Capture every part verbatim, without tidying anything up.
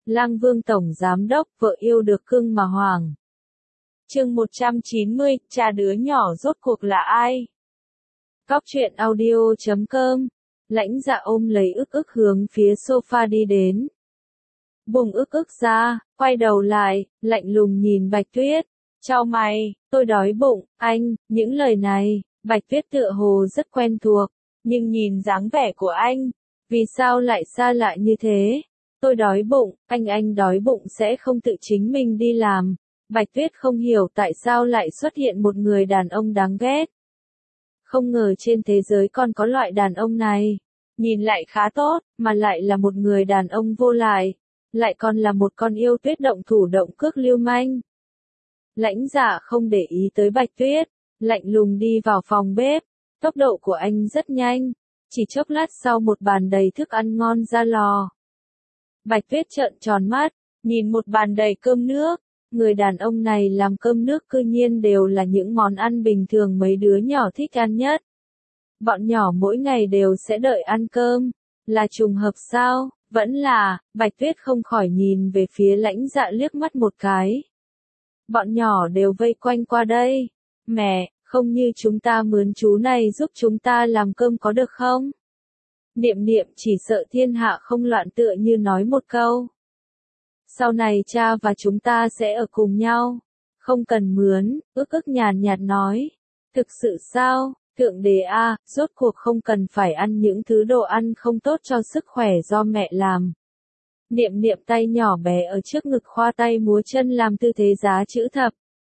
Lang Vương Tổng Giám Đốc, vợ yêu được cưng mà hoàng. Chương một trăm chín mươi, cha đứa nhỏ rốt cuộc là ai? Cóc truyện audio chấm com. Lãnh Dạ ôm lấy ức ức hướng phía sofa đi đến. Bùng ức ức ra, quay đầu lại, lạnh lùng nhìn Bạch Tuyết. Chào mày, tôi đói bụng, anh, những lời này, Bạch Tuyết tựa hồ rất quen thuộc, nhưng nhìn dáng vẻ của anh, vì sao lại xa lạ như thế? Tôi đói bụng, anh anh đói bụng sẽ không tự chính mình đi làm. Bạch Tuyết không hiểu tại sao lại xuất hiện một người đàn ông đáng ghét. Không ngờ trên thế giới còn có loại đàn ông này. Nhìn lại khá tốt, mà lại là một người đàn ông vô lại. Lại còn là một con yêu tuyết động thủ động cước lưu manh. Lãnh Dạ không để ý tới Bạch Tuyết, lạnh lùng đi vào phòng bếp. Tốc độ của anh rất nhanh, chỉ chốc lát sau một bàn đầy thức ăn ngon ra lò. Bạch Tuyết trợn tròn mắt, nhìn một bàn đầy cơm nước. Người đàn ông này làm cơm nước cư nhiên đều là những món ăn bình thường mấy đứa nhỏ thích ăn nhất. Bọn nhỏ mỗi ngày đều sẽ đợi ăn cơm. Là trùng hợp sao? Vẫn là, Bạch Tuyết không khỏi nhìn về phía Lãnh Dạ liếc mắt một cái. Bọn nhỏ đều vây quanh qua đây. Mẹ, không như chúng ta mướn chú này giúp chúng ta làm cơm có được không? Niệm Niệm chỉ sợ thiên hạ không loạn tựa như nói một câu. Sau này cha và chúng ta sẽ ở cùng nhau. Không cần mướn, ức ức nhàn nhạt nói. Thực sự sao, Thượng Đế a, rốt cuộc không cần phải ăn những thứ đồ ăn không tốt cho sức khỏe do mẹ làm. Niệm Niệm tay nhỏ bé ở trước ngực khoa tay múa chân làm tư thế giá chữ thập.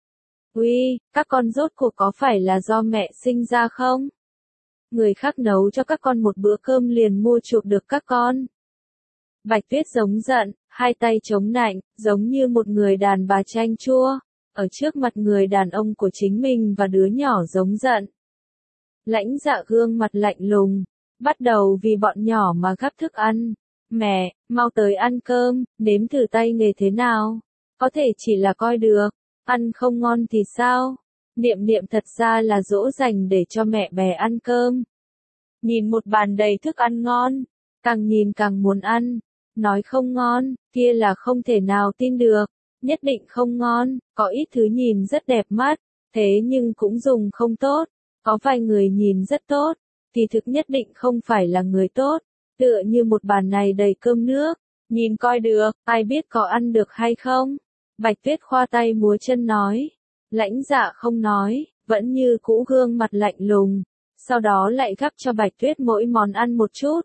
Uy, các con rốt cuộc có phải là do mẹ sinh ra không? Người khác nấu cho các con một bữa cơm liền mua chuộc được các con. Bạch Tuyết giống giận, hai tay chống nạnh, giống như một người đàn bà chanh chua, ở trước mặt người đàn ông của chính mình và đứa nhỏ giống giận. Lãnh Dạ gương mặt lạnh lùng, bắt đầu vì bọn nhỏ mà gắp thức ăn. Mẹ, mau tới ăn cơm, nếm thử tay nghề thế nào? Có thể chỉ là coi được, ăn không ngon thì sao? Niệm Niệm thật ra là dỗ dành để cho mẹ bé ăn cơm. Nhìn một bàn đầy thức ăn ngon, càng nhìn càng muốn ăn. Nói không ngon, kia là không thể nào tin được. Nhất định không ngon, có ít thứ nhìn rất đẹp mắt, thế nhưng cũng dùng không tốt. Có vài người nhìn rất tốt, thì thực nhất định không phải là người tốt. Tựa như một bàn này đầy cơm nước, nhìn coi được, ai biết có ăn được hay không? Bạch Tuyết khoa tay múa chân nói. Lãnh Dạ không nói, vẫn như cũ gương mặt lạnh lùng. Sau đó lại gắp cho Bạch Tuyết mỗi món ăn một chút.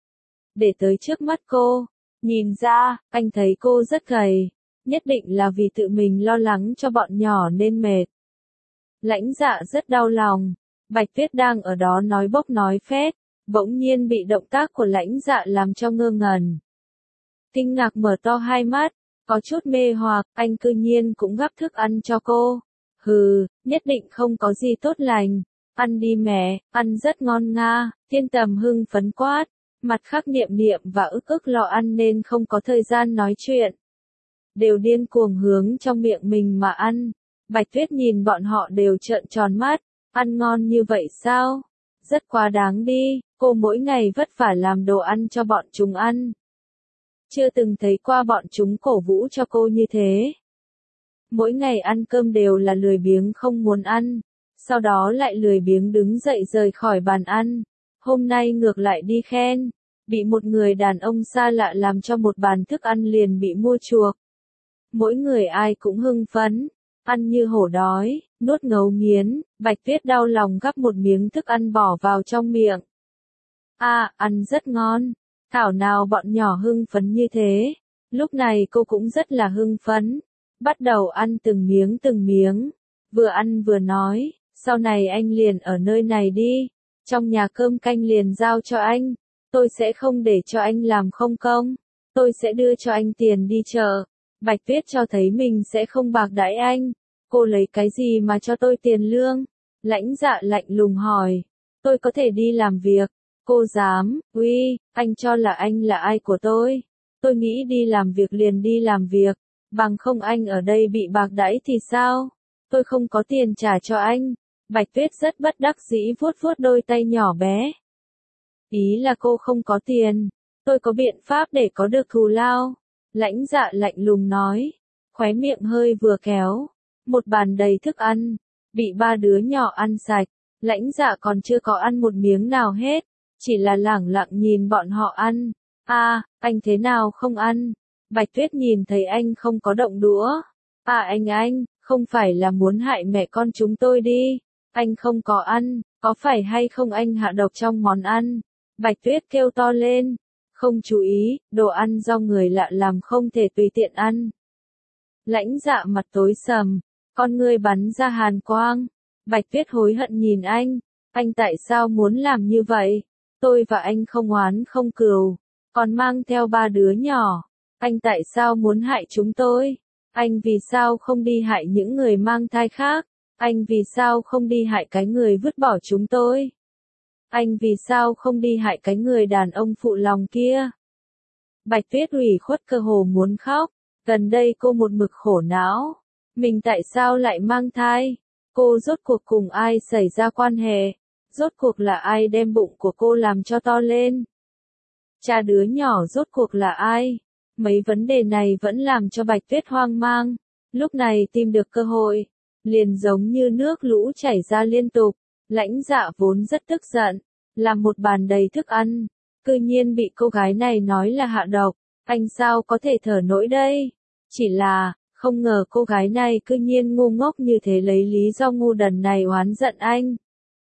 Để tới trước mắt cô. Nhìn ra, anh thấy cô rất gầy. Nhất định là vì tự mình lo lắng cho bọn nhỏ nên mệt. Lãnh Dạ rất đau lòng. Bạch Tuyết đang ở đó nói bốc nói phét. Bỗng nhiên bị động tác của Lãnh Dạ làm cho ngơ ngẩn. Kinh ngạc mở to hai mắt. Có chút mê hoặc, anh cư nhiên cũng gắp thức ăn cho cô. Hừ, nhất định không có gì tốt lành. Ăn đi mẹ, ăn rất ngon nga. Thiên Tầm hưng phấn quát. Mặt khác Niệm Niệm và ức ức lo ăn nên không có thời gian nói chuyện. Đều điên cuồng hướng trong miệng mình mà ăn. Bạch Tuyết nhìn bọn họ đều trợn tròn mắt. Ăn ngon như vậy sao? Rất quá đáng đi, cô mỗi ngày vất vả làm đồ ăn cho bọn chúng ăn. Chưa từng thấy qua bọn chúng cổ vũ cho cô như thế. Mỗi ngày ăn cơm đều là lười biếng không muốn ăn. Sau đó lại lười biếng đứng dậy rời khỏi bàn ăn. Hôm nay ngược lại đi khen, bị một người đàn ông xa lạ làm cho một bàn thức ăn liền bị mua chuộc. Mỗi người ai cũng hưng phấn, ăn như hổ đói, nuốt ngấu nghiến. Bạch Tuyết đau lòng gắp một miếng thức ăn bỏ vào trong miệng. À, ăn rất ngon, thảo nào bọn nhỏ hưng phấn như thế. Lúc này cô cũng rất là hưng phấn, bắt đầu ăn từng miếng từng miếng, vừa ăn vừa nói, sau này anh liền ở nơi này đi. Trong nhà cơm canh liền giao cho anh, tôi sẽ không để cho anh làm không công, tôi sẽ đưa cho anh tiền đi chợ. Bạch Tuyết cho thấy mình sẽ không bạc đãi anh, cô lấy cái gì mà cho tôi tiền lương? Lãnh Dạ lạnh lùng hỏi, tôi có thể đi làm việc, cô dám, uy, anh cho là anh là ai của tôi? Tôi nghĩ đi làm việc liền đi làm việc, bằng không anh ở đây bị bạc đãi thì sao? Tôi không có tiền trả cho anh. Bạch Tuyết rất bất đắc dĩ vuốt vuốt đôi tay nhỏ bé. Ý là cô không có tiền, tôi có biện pháp để có được thù lao. Lãnh Dạ lạnh lùng nói, khóe miệng hơi vừa kéo, một bàn đầy thức ăn, bị ba đứa nhỏ ăn sạch, Lãnh Dạ còn chưa có ăn một miếng nào hết, chỉ là lẳng lặng nhìn bọn họ ăn. A, à, anh thế nào không ăn? Bạch Tuyết nhìn thấy anh không có động đũa. À anh anh, không phải là muốn hại mẹ con chúng tôi đi. Anh không có ăn, có phải hay không anh hạ độc trong món ăn? Bạch Tuyết kêu to lên. Không chú ý, đồ ăn do người lạ làm không thể tùy tiện ăn. Lãnh Dạ mặt tối sầm, con ngươi bắn ra hàn quang. Bạch Tuyết hối hận nhìn anh. Anh tại sao muốn làm như vậy? Tôi và anh không oán không cừu, còn mang theo ba đứa nhỏ. Anh tại sao muốn hại chúng tôi? Anh vì sao không đi hại những người mang thai khác? Anh vì sao không đi hại cái người vứt bỏ chúng tôi? Anh vì sao không đi hại cái người đàn ông phụ lòng kia? Bạch Tuyết ủy khuất cơ hồ muốn khóc. Gần đây cô một mực khổ não. Mình tại sao lại mang thai? Cô rốt cuộc cùng ai xảy ra quan hệ? Rốt cuộc là ai đem bụng của cô làm cho to lên? Cha đứa nhỏ rốt cuộc là ai? Mấy vấn đề này vẫn làm cho Bạch Tuyết hoang mang. Lúc này tìm được cơ hội, liền giống như nước lũ chảy ra liên tục. Lãnh Dạ vốn rất tức giận, làm một bàn đầy thức ăn, cư nhiên bị cô gái này nói là hạ độc. Anh sao có thể thở nổi đây? Chỉ là, không ngờ cô gái này cư nhiên ngu ngốc như thế, lấy lý do ngu đần này oán giận anh.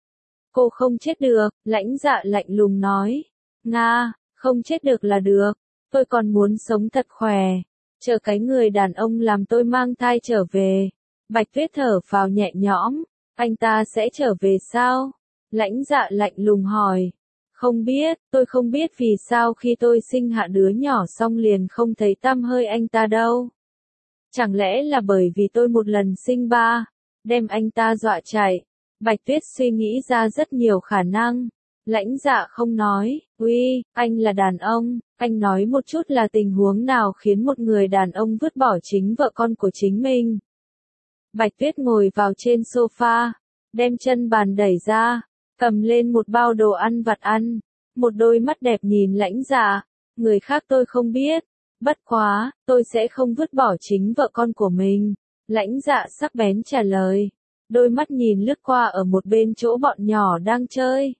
Cô không chết được, Lãnh Dạ lạnh lùng nói. Nga, không chết được là được, tôi còn muốn sống thật khỏe, chờ cái người đàn ông làm tôi mang thai trở về. Bạch Tuyết thở phào nhẹ nhõm, anh ta sẽ trở về sao? Lãnh Dạ lạnh lùng hỏi. Không biết, tôi không biết vì sao khi tôi sinh hạ đứa nhỏ xong liền không thấy tăm hơi anh ta đâu. Chẳng lẽ là bởi vì tôi một lần sinh ba, đem anh ta dọa chạy? Bạch Tuyết suy nghĩ ra rất nhiều khả năng. Lãnh Dạ không nói, uy, anh là đàn ông, anh nói một chút là tình huống nào khiến một người đàn ông vứt bỏ chính vợ con của chính mình. Bạch Tuyết ngồi vào trên sofa, đem chân bàn đẩy ra, cầm lên một bao đồ ăn vặt ăn, một đôi mắt đẹp nhìn Lãnh Dạ, người khác tôi không biết, bất quá, tôi sẽ không vứt bỏ chính vợ con của mình. Lãnh Dạ sắc bén trả lời, đôi mắt nhìn lướt qua ở một bên chỗ bọn nhỏ đang chơi.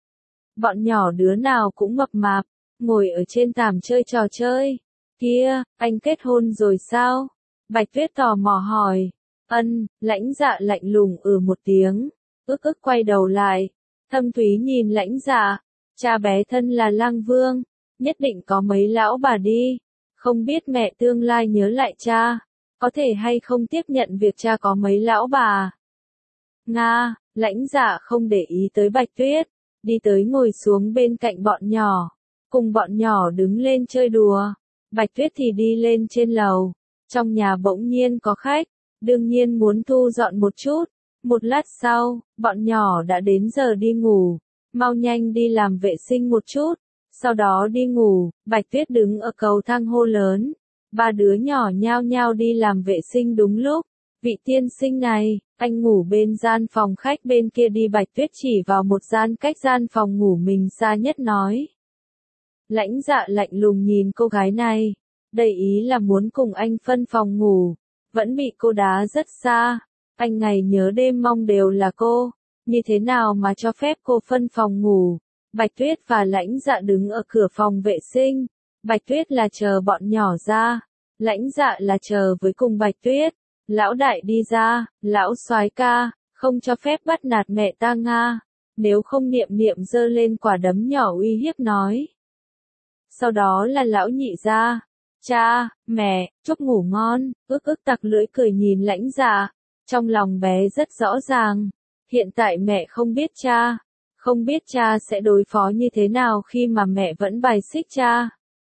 Bọn nhỏ đứa nào cũng mập mạp, ngồi ở trên thảm chơi trò chơi. Kia, anh kết hôn rồi sao? Bạch Tuyết tò mò hỏi. Ân, Lãnh Dạ lạnh lùng ừ một tiếng, ức ức quay đầu lại. Thâm Thúy nhìn Lãnh Dạ, cha bé thân là lang vương, nhất định có mấy lão bà đi. Không biết mẹ tương lai nhớ lại cha, có thể hay không tiếp nhận việc cha có mấy lão bà. Nga, Lãnh Dạ không để ý tới Bạch Tuyết, đi tới ngồi xuống bên cạnh bọn nhỏ, cùng bọn nhỏ đứng lên chơi đùa. Bạch Tuyết thì đi lên trên lầu, trong nhà bỗng nhiên có khách, đương nhiên muốn thu dọn một chút. Một lát sau, bọn nhỏ đã đến giờ đi ngủ, mau nhanh đi làm vệ sinh một chút, sau đó đi ngủ. Bạch Tuyết đứng ở cầu thang hô lớn, ba đứa nhỏ nhao nhao đi làm vệ sinh đúng lúc. Vị tiên sinh này, anh ngủ bên gian phòng khách bên kia đi. Bạch Tuyết chỉ vào một gian cách gian phòng ngủ mình xa nhất nói. Lãnh Dạ lạnh lùng nhìn cô gái này, đầy ý là muốn cùng anh phân phòng ngủ, vẫn bị cô đá rất xa. Anh ngày nhớ đêm mong đều là cô, như thế nào mà cho phép cô phân phòng ngủ? Bạch Tuyết và Lãnh Dạ đứng ở cửa phòng vệ sinh, Bạch Tuyết là chờ bọn nhỏ ra, Lãnh Dạ là chờ với cùng Bạch Tuyết. Lão đại đi ra, lão soái ca, không cho phép bắt nạt mẹ ta Nga, nếu không Niệm Niệm giơ lên quả đấm nhỏ uy hiếp nói. Sau đó là lão nhị ra, cha, mẹ, chúc ngủ ngon. Ức ức tặc lưỡi cười nhìn Lãnh Dạ, trong lòng bé rất rõ ràng, hiện tại mẹ không biết cha, không biết cha sẽ đối phó như thế nào khi mà mẹ vẫn bài xích cha.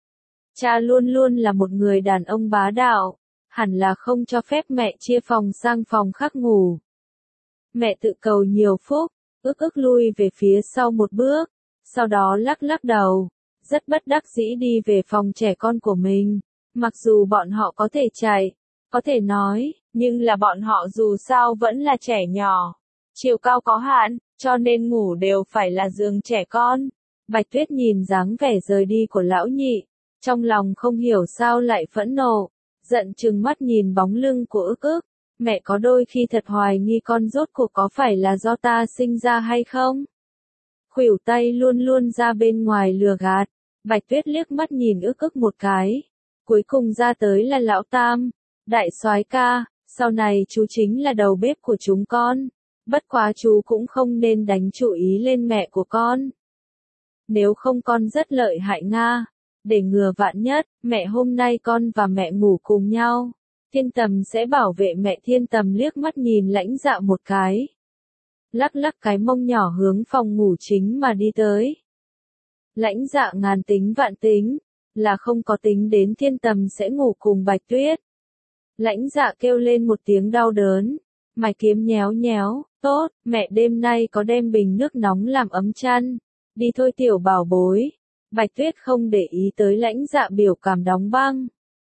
Cha luôn luôn là một người đàn ông bá đạo, hẳn là không cho phép mẹ chia phòng sang phòng khác ngủ. Mẹ tự cầu nhiều phúc. Ức ức lui về phía sau một bước, sau đó lắc lắc đầu, rất bất đắc dĩ đi về phòng trẻ con của mình. Mặc dù bọn họ có thể chạy, có thể nói, nhưng là bọn họ dù sao vẫn là trẻ nhỏ, chiều cao có hạn, cho nên ngủ đều phải là giường trẻ con. Bạch Tuyết nhìn dáng vẻ rời đi của lão nhị, Trong lòng không hiểu sao lại phẫn nộ, giận trừng mắt nhìn bóng lưng của ức ức. Mẹ có đôi khi thật hoài nghi con rốt cuộc có phải là do ta sinh ra hay không? Khuỷu tay luôn luôn ra bên ngoài lừa gạt. Bạch Tuyết liếc mắt nhìn ức ức một cái. Cuối cùng ra tới là lão Tam. Đại soái ca, sau này chú chính là đầu bếp của chúng con. Bất quá chú cũng không nên đánh chủ ý lên mẹ của con. Nếu không con rất lợi hại Nga. Để ngừa vạn nhất, mẹ hôm nay con và mẹ ngủ cùng nhau. Thiên Tầm sẽ bảo vệ mẹ. Thiên Tầm liếc mắt nhìn Lãnh Dạ một cái. Lắc lắc cái mông nhỏ hướng phòng ngủ chính mà đi tới. Lãnh Dạ ngàn tính vạn tính, là không có tính đến Thiên Tầm sẽ ngủ cùng Bạch Tuyết. Lãnh Dạ kêu lên một tiếng đau đớn, mày kiếm nhéo nhéo, tốt, mẹ đêm nay có đem bình nước nóng làm ấm chăn, đi thôi tiểu bảo bối. Bạch Tuyết không để ý tới Lãnh Dạ biểu cảm đóng băng.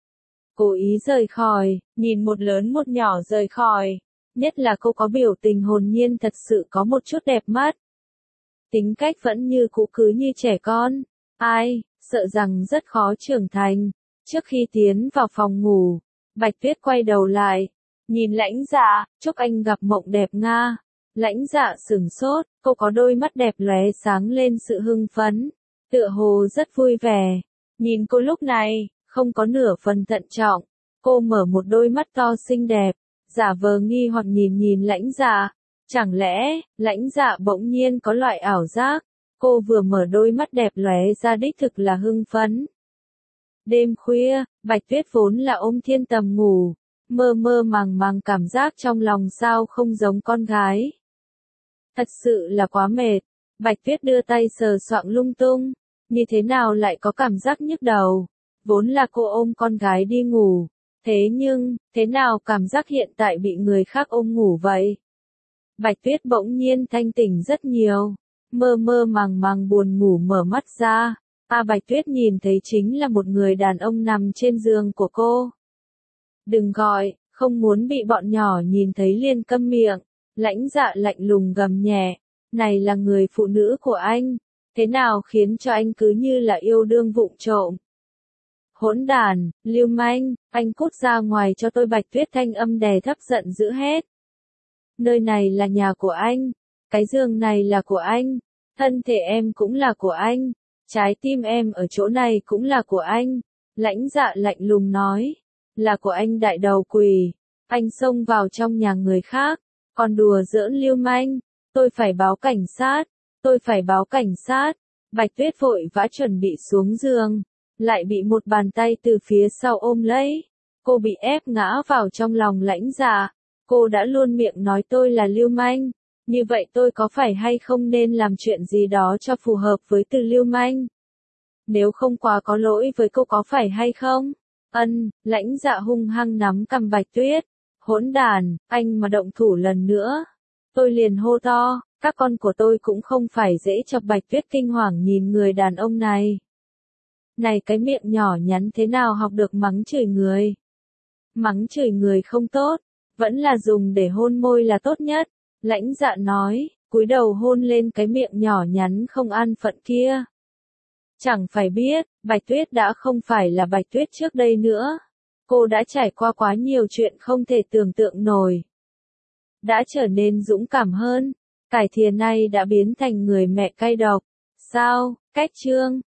Cố ý rời khỏi, nhìn một lớn một nhỏ rời khỏi, nhất là cô có biểu tình hồn nhiên thật sự có một chút đẹp mắt. Tính cách vẫn như cũ cứ như trẻ con, ai, sợ rằng rất khó trưởng thành. Trước khi tiến vào phòng ngủ, Bạch Tuyết quay đầu lại, nhìn Lãnh Dạ, chúc anh gặp mộng đẹp Nga. Lãnh Dạ sửng sốt, cô có đôi mắt đẹp lóe sáng lên sự hưng phấn, tựa hồ rất vui vẻ. Nhìn cô lúc này, không có nửa phần thận trọng, cô mở một đôi mắt to xinh đẹp, giả vờ nghi hoặc nhìn nhìn Lãnh Dạ. Chẳng lẽ, Lãnh Dạ bỗng nhiên có loại ảo giác, cô vừa mở đôi mắt đẹp lóe ra đích thực là hưng phấn. Đêm khuya, Bạch Tuyết vốn là ôm Thiên Tầm ngủ, mơ mơ màng màng cảm giác trong lòng sao không giống con gái. Thật sự là quá mệt, Bạch Tuyết đưa tay sờ soạng lung tung, như thế nào lại có cảm giác nhức đầu, vốn là cô ôm con gái đi ngủ, thế nhưng, thế nào cảm giác hiện tại bị người khác ôm ngủ vậy? Bạch Tuyết bỗng nhiên thanh tỉnh rất nhiều, mơ mơ màng màng buồn ngủ mở mắt ra, a Bạch Tuyết nhìn thấy chính là một người đàn ông nằm trên giường của cô. Đừng gọi, không muốn bị bọn nhỏ nhìn thấy liền câm miệng. Lãnh Dạ lạnh lùng gầm nhẹ, này là người phụ nữ của anh, thế nào khiến cho anh cứ như là yêu đương vụng trộm. Hỗn đàn, lưu manh, anh cút ra ngoài cho tôi. Bạch Tuyết thanh âm đè thấp giận dữ hét. Nơi này là nhà của anh, cái giường này là của anh, thân thể em cũng là của anh, trái tim em ở chỗ này cũng là của anh. Lãnh Dạ lạnh lùng nói, là của anh đại đầu quỷ, anh xông vào trong nhà người khác, còn đùa giỡn lưu manh, tôi phải báo cảnh sát, tôi phải báo cảnh sát. Bạch Tuyết vội vã chuẩn bị xuống giường, lại bị một bàn tay từ phía sau ôm lấy, cô bị ép ngã vào trong lòng Lãnh Dạ. Cô đã luôn miệng nói tôi là lưu manh, như vậy tôi có phải hay không nên làm chuyện gì đó cho phù hợp với từ lưu manh? Nếu không quá có lỗi với cô có phải hay không? Ân, Lãnh Dạ hung hăng nắm cằm Bạch Tuyết. Hỗn đàn, anh mà động thủ lần nữa, tôi liền hô to, các con của tôi cũng không phải dễ chọc. Bạch Tuyết kinh hoàng nhìn người đàn ông này. Này cái miệng nhỏ nhắn thế nào học được mắng chửi người? Mắng chửi người không tốt, vẫn là dùng để hôn môi là tốt nhất. Lãnh Dạ nói, cúi đầu hôn lên cái miệng nhỏ nhắn không an phận kia. Chẳng phải biết, Bạch Tuyết đã không phải là Bạch Tuyết trước đây nữa. Cô đã trải qua quá nhiều chuyện không thể tưởng tượng nổi. Đã trở nên dũng cảm hơn. Cải Thiền này đã biến thành người mẹ cay độc. Sao, cách chương.